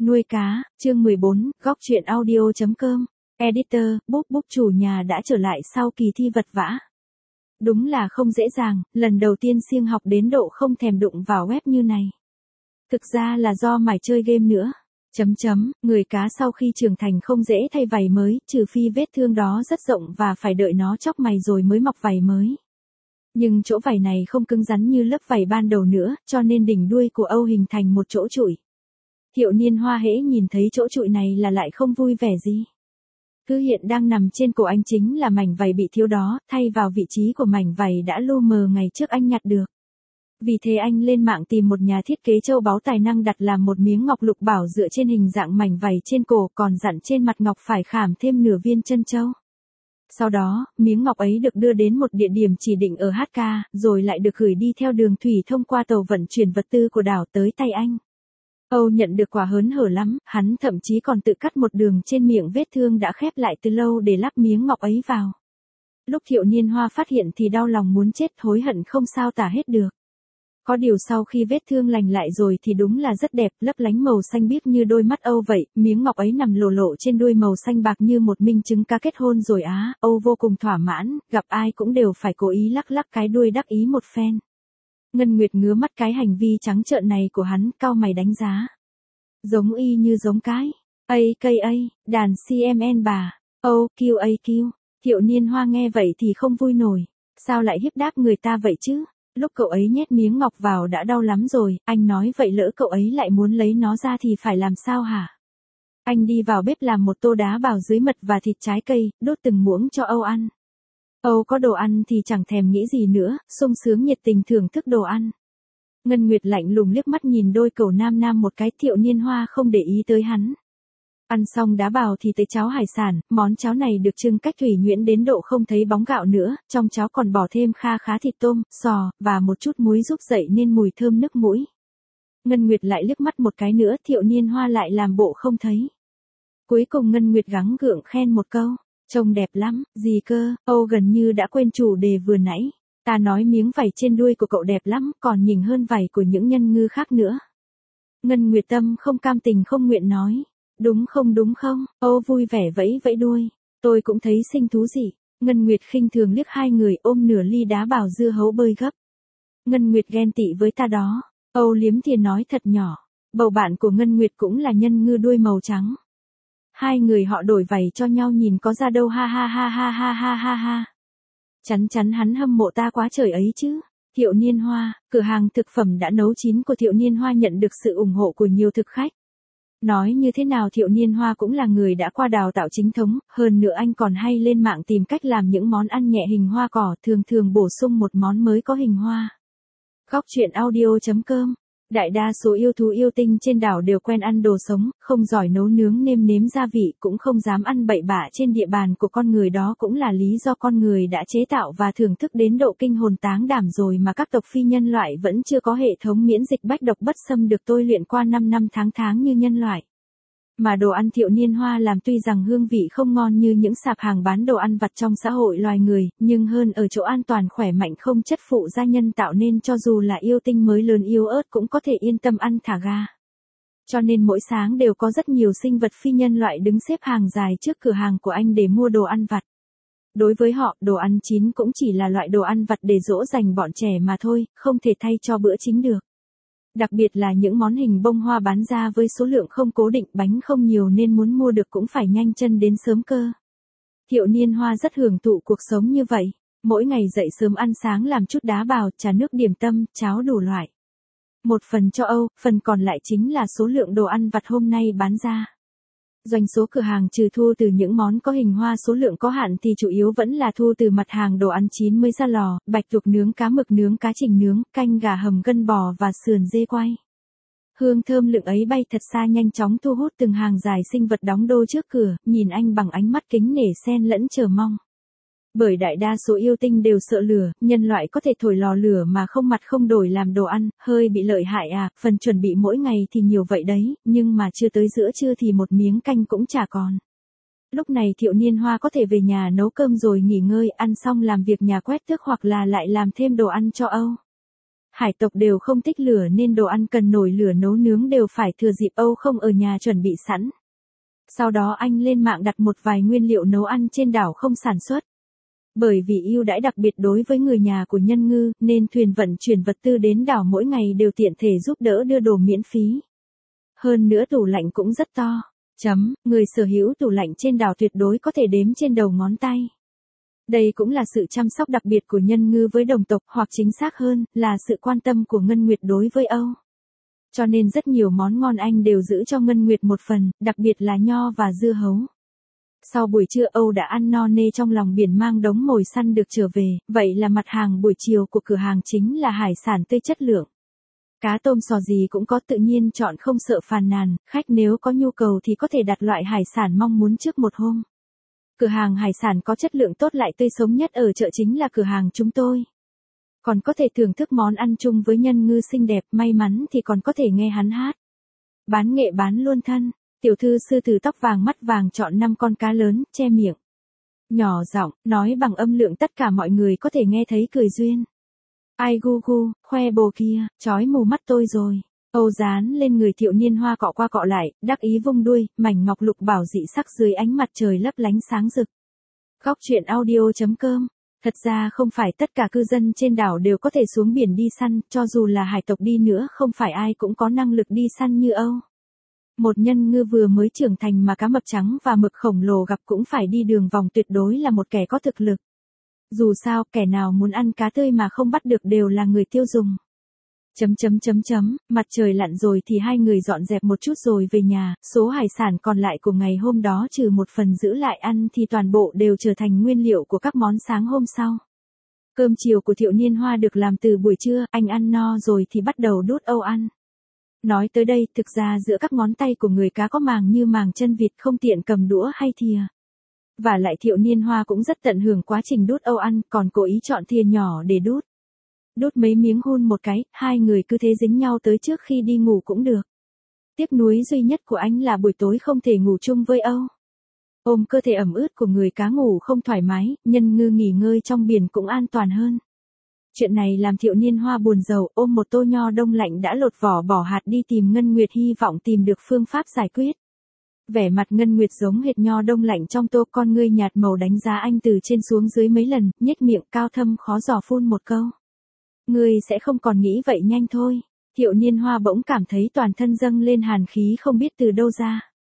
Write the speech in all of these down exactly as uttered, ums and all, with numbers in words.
Nuôi cá, chương mười bốn, góc truyện audio chấm com. Editor, Búp Búp chủ nhà đã trở lại sau kỳ thi vật vã. Đúng là không dễ dàng, lần đầu tiên siêng học đến độ không thèm đụng vào web như này. Thực ra là do mải chơi game nữa. Chấm chấm, người cá sau khi trưởng thành không dễ thay vảy mới, trừ phi vết thương đó rất rộng và phải đợi nó chóc mày rồi mới mọc vảy mới. Nhưng chỗ vảy này không cứng rắn như lớp vảy ban đầu nữa, cho nên đỉnh đuôi của Âu hình thành một chỗ trụi. Thiệu Niên Hoa hễ nhìn thấy chỗ trụi này là lại không vui vẻ gì. Thứ hiện đang nằm trên cổ anh chính là mảnh vảy bị thiếu đó, thay vào vị trí của mảnh vảy đã lu mờ ngày trước anh nhặt được. Vì thế anh lên mạng tìm một nhà thiết kế châu báu tài năng đặt làm một miếng ngọc lục bảo dựa trên hình dạng mảnh vảy trên cổ, còn dặn trên mặt ngọc phải khảm thêm nửa viên chân châu. Sau đó, miếng ngọc ấy được đưa đến một địa điểm chỉ định ở hát ca, rồi lại được gửi đi theo đường thủy thông qua tàu vận chuyển vật tư của đảo tới tay anh. Âu nhận được quả hớn hở lắm, hắn thậm chí còn tự cắt một đường trên miệng vết thương đã khép lại từ lâu để lắp miếng ngọc ấy vào. Lúc Thiệu Niên Hoa phát hiện thì đau lòng muốn chết, hối hận không sao tả hết được. Có điều sau khi vết thương lành lại rồi thì đúng là rất đẹp, lấp lánh màu xanh biếc như đôi mắt Âu vậy, miếng ngọc ấy nằm lộ lộ trên đuôi màu xanh bạc như một minh chứng cá kết hôn rồi á, Âu vô cùng thỏa mãn, gặp ai cũng đều phải cố ý lắc lắc cái đuôi đắc ý một phen. Ngân Nguyệt ngứa mắt cái hành vi trắng trợn này của hắn, cau mày đánh giá. Giống y như giống cái, a ca a, đàn xê em en bà, Âu, kiu a kiu, Thiệu Niên Hoa nghe vậy thì không vui nổi, sao lại hiếp đáp người ta vậy chứ? Lúc cậu ấy nhét miếng ngọc vào đã đau lắm rồi, anh nói vậy lỡ cậu ấy lại muốn lấy nó ra thì phải làm sao hả? Anh đi vào bếp làm một tô đá bào dưới mật và thịt trái cây, đốt từng muỗng cho Âu ăn. Âu có đồ ăn thì chẳng thèm nghĩ gì nữa, sung sướng nhiệt tình thưởng thức đồ ăn. Ngân Nguyệt lạnh lùng liếc mắt nhìn đôi cẩu nam nam một cái, Thiệu Niên Hoa không để ý tới hắn. Ăn xong đá bào thì tới cháo hải sản, món cháo này được trưng cách thủy nhuyễn đến độ không thấy bóng gạo nữa, trong cháo còn bỏ thêm kha khá thịt tôm, sò, và một chút muối giúp dậy nên mùi thơm nức mũi. Ngân Nguyệt lại liếc mắt một cái nữa, Thiệu Niên Hoa lại làm bộ không thấy. Cuối cùng Ngân Nguyệt gắng gượng khen một câu, trông đẹp lắm, gì cơ, Âu gần như đã quên chủ đề vừa nãy. Ta nói miếng vảy trên đuôi của cậu đẹp lắm, còn nhìn hơn vảy của những nhân ngư khác nữa. Ngân Nguyệt tâm không cam tình không nguyện nói. Đúng không đúng không, Âu vui vẻ vẫy vẫy đuôi. Tôi cũng thấy xinh thú gì. Ngân Nguyệt khinh thường liếc hai người ôm nửa ly đá bào dưa hấu bơi gấp. Ngân Nguyệt ghen tị với ta đó. Âu liếm tiền nói thật nhỏ. Bầu bạn của Ngân Nguyệt cũng là nhân ngư đuôi màu trắng. Hai người họ đổi vảy cho nhau nhìn có ra đâu, ha ha ha ha ha ha ha ha. Chắn chắn hắn hâm mộ ta quá trời ấy chứ. Thiệu Niên Hoa, cửa hàng thực phẩm đã nấu chín của Thiệu Niên Hoa nhận được sự ủng hộ của nhiều thực khách. Nói như thế nào Thiệu Niên Hoa cũng là người đã qua đào tạo chính thống, hơn nữa anh còn hay lên mạng tìm cách làm những món ăn nhẹ hình hoa cỏ, thường thường bổ sung một món mới có hình hoa. Góc truyện audio chấm com. Đại đa số yêu thú yêu tinh trên đảo đều quen ăn đồ sống, không giỏi nấu nướng nêm nếm gia vị, cũng không dám ăn bậy bạ trên địa bàn của con người, đó cũng là lý do con người đã chế tạo và thưởng thức đến độ kinh hồn táng đảm rồi mà các tộc phi nhân loại vẫn chưa có hệ thống miễn dịch bách độc bất xâm được tôi luyện qua năm năm tháng tháng như nhân loại. Mà đồ ăn Thiệu Niên Hoa làm tuy rằng hương vị không ngon như những sạp hàng bán đồ ăn vặt trong xã hội loài người, nhưng hơn ở chỗ an toàn khỏe mạnh không chất phụ gia nhân tạo nên cho dù là yêu tinh mới lớn yếu ớt cũng có thể yên tâm ăn thả ga. Cho nên mỗi sáng đều có rất nhiều sinh vật phi nhân loại đứng xếp hàng dài trước cửa hàng của anh để mua đồ ăn vặt. Đối với họ, đồ ăn chín cũng chỉ là loại đồ ăn vặt để dỗ dành bọn trẻ mà thôi, không thể thay cho bữa chính được. Đặc biệt là những món hình bông hoa bán ra với số lượng không cố định, bánh không nhiều nên muốn mua được cũng phải nhanh chân đến sớm cơ. Thiệu Niên Hoa rất hưởng thụ cuộc sống như vậy, mỗi ngày dậy sớm ăn sáng làm chút đá bào, trà nước điểm tâm, cháo đủ loại. Một phần cho Âu, phần còn lại chính là số lượng đồ ăn vặt hôm nay bán ra. Doanh số cửa hàng trừ thu từ những món có hình hoa số lượng có hạn thì chủ yếu vẫn là thu từ mặt hàng đồ ăn chín mới ra lò, bạch tuộc nướng, cá mực nướng, cá trình nướng, canh gà hầm gân bò và sườn dê quay. Hương thơm lựng ấy bay thật xa nhanh chóng thu hút từng hàng dài sinh vật đóng đô trước cửa, nhìn anh bằng ánh mắt kính nể xen lẫn chờ mong. Bởi đại đa số yêu tinh đều sợ lửa, nhân loại có thể thổi lò lửa mà không mặt không đổi làm đồ ăn, hơi bị lợi hại à, phần chuẩn bị mỗi ngày thì nhiều vậy đấy, nhưng mà chưa tới giữa trưa thì một miếng canh cũng chả còn. Lúc này Thiệu Niên Hoa có thể về nhà nấu cơm rồi nghỉ ngơi, ăn xong làm việc nhà quét tước hoặc là lại làm thêm đồ ăn cho Âu. Hải tộc đều không thích lửa nên đồ ăn cần nồi lửa nấu nướng đều phải thừa dịp Âu không ở nhà chuẩn bị sẵn. Sau đó anh lên mạng đặt một vài nguyên liệu nấu ăn trên đảo không sản xuất. Bởi vì ưu đãi đặc biệt đối với người nhà của Nhân Ngư, nên thuyền vận chuyển vật tư đến đảo mỗi ngày đều tiện thể giúp đỡ đưa đồ miễn phí. Hơn nữa tủ lạnh cũng rất to. Chấm, người sở hữu tủ lạnh trên đảo tuyệt đối có thể đếm trên đầu ngón tay. Đây cũng là sự chăm sóc đặc biệt của Nhân Ngư với đồng tộc, hoặc chính xác hơn, là sự quan tâm của Ngân Nguyệt đối với Âu. Cho nên rất nhiều món ngon anh đều giữ cho Ngân Nguyệt một phần, đặc biệt là nho và dưa hấu. Sau buổi trưa Âu đã ăn no nê trong lòng biển mang đống mồi săn được trở về, vậy là mặt hàng buổi chiều của cửa hàng chính là hải sản tươi chất lượng. Cá tôm sò gì cũng có, tự nhiên chọn không sợ phàn nàn, khách nếu có nhu cầu thì có thể đặt loại hải sản mong muốn trước một hôm. Cửa hàng hải sản có chất lượng tốt lại tươi sống nhất ở chợ chính là cửa hàng chúng tôi. Còn có thể thưởng thức món ăn chung với Nhân Ngư xinh đẹp, may mắn thì còn có thể nghe hắn hát. Bán nghệ bán luôn thân, tiểu thư sư tử tóc vàng mắt vàng chọn năm con cá lớn, che miệng. Nhỏ giọng, nói bằng âm lượng tất cả mọi người có thể nghe thấy cười duyên. Ai gu gu, khoe bồ kia, chói mù mắt tôi rồi. Âu dán lên người Thiệu Niên Hoa cọ qua cọ lại, đắc ý vung đuôi, mảnh ngọc lục bảo dị sắc dưới ánh mặt trời lấp lánh sáng rực. Góc truyện audio chấm com. Thật ra không phải tất cả cư dân trên đảo đều có thể xuống biển đi săn, cho dù là hải tộc đi nữa không phải ai cũng có năng lực đi săn như Âu. Một Nhân Ngư vừa mới trưởng thành mà cá mập trắng và mực khổng lồ gặp cũng phải đi đường vòng, tuyệt đối là một kẻ có thực lực. Dù sao, kẻ nào muốn ăn cá tươi mà không bắt được đều là người tiêu dùng. Chấm chấm chấm chấm, mặt trời lặn rồi thì hai người dọn dẹp một chút rồi về nhà, số hải sản còn lại của ngày hôm đó trừ một phần giữ lại ăn thì toàn bộ đều trở thành nguyên liệu của các món sáng hôm sau. Cơm chiều của Thiệu Niên Hoa được làm từ buổi trưa, anh ăn no rồi thì bắt đầu đút Âu ăn. Nói tới đây, thực ra giữa các ngón tay của người cá có màng như màng chân vịt, không tiện cầm đũa hay thìa. Và lại Thiệu Niên Hoa cũng rất tận hưởng quá trình đút Âu ăn, còn cố ý chọn thìa nhỏ để đút. Đút mấy miếng hun một cái, hai người cứ thế dính nhau tới trước khi đi ngủ cũng được. Tiếc nuối duy nhất của anh là buổi tối không thể ngủ chung với Âu. Ôm cơ thể ẩm ướt của người cá ngủ không thoải mái, Nhân Ngư nghỉ ngơi trong biển cũng an toàn hơn. Chuyện này làm Thiệu Niên Hoa buồn rầu, ôm một tô nho đông lạnh đã lột vỏ bỏ hạt đi tìm Ngân Nguyệt, hy vọng tìm được phương pháp giải quyết. Vẻ mặt Ngân Nguyệt giống hệt nho đông lạnh trong tô, con ngươi nhạt màu đánh giá anh từ trên xuống dưới mấy lần, nhếch miệng cao thâm khó dò phun một câu. Ngươi sẽ không còn nghĩ vậy nhanh thôi. Thiệu Niên Hoa bỗng cảm thấy toàn thân dâng lên hàn khí không biết từ đâu ra.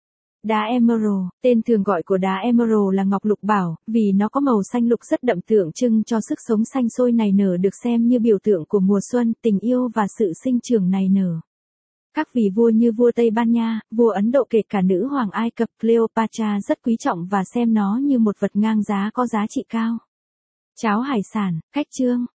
Đá emerald, tên thường gọi của đá emerald là ngọc lục bảo, vì nó có màu xanh lục rất đậm, tượng trưng cho sức sống xanh sôi nảy nở, được xem như biểu tượng của mùa xuân, tình yêu và sự sinh trưởng nảy nở. Các vị vua như vua Tây Ban Nha, vua Ấn Độ, kể cả nữ hoàng Ai Cập Cleopatra rất quý trọng và xem nó như một vật ngang giá có giá trị cao. Cháo hải sản, khách trương.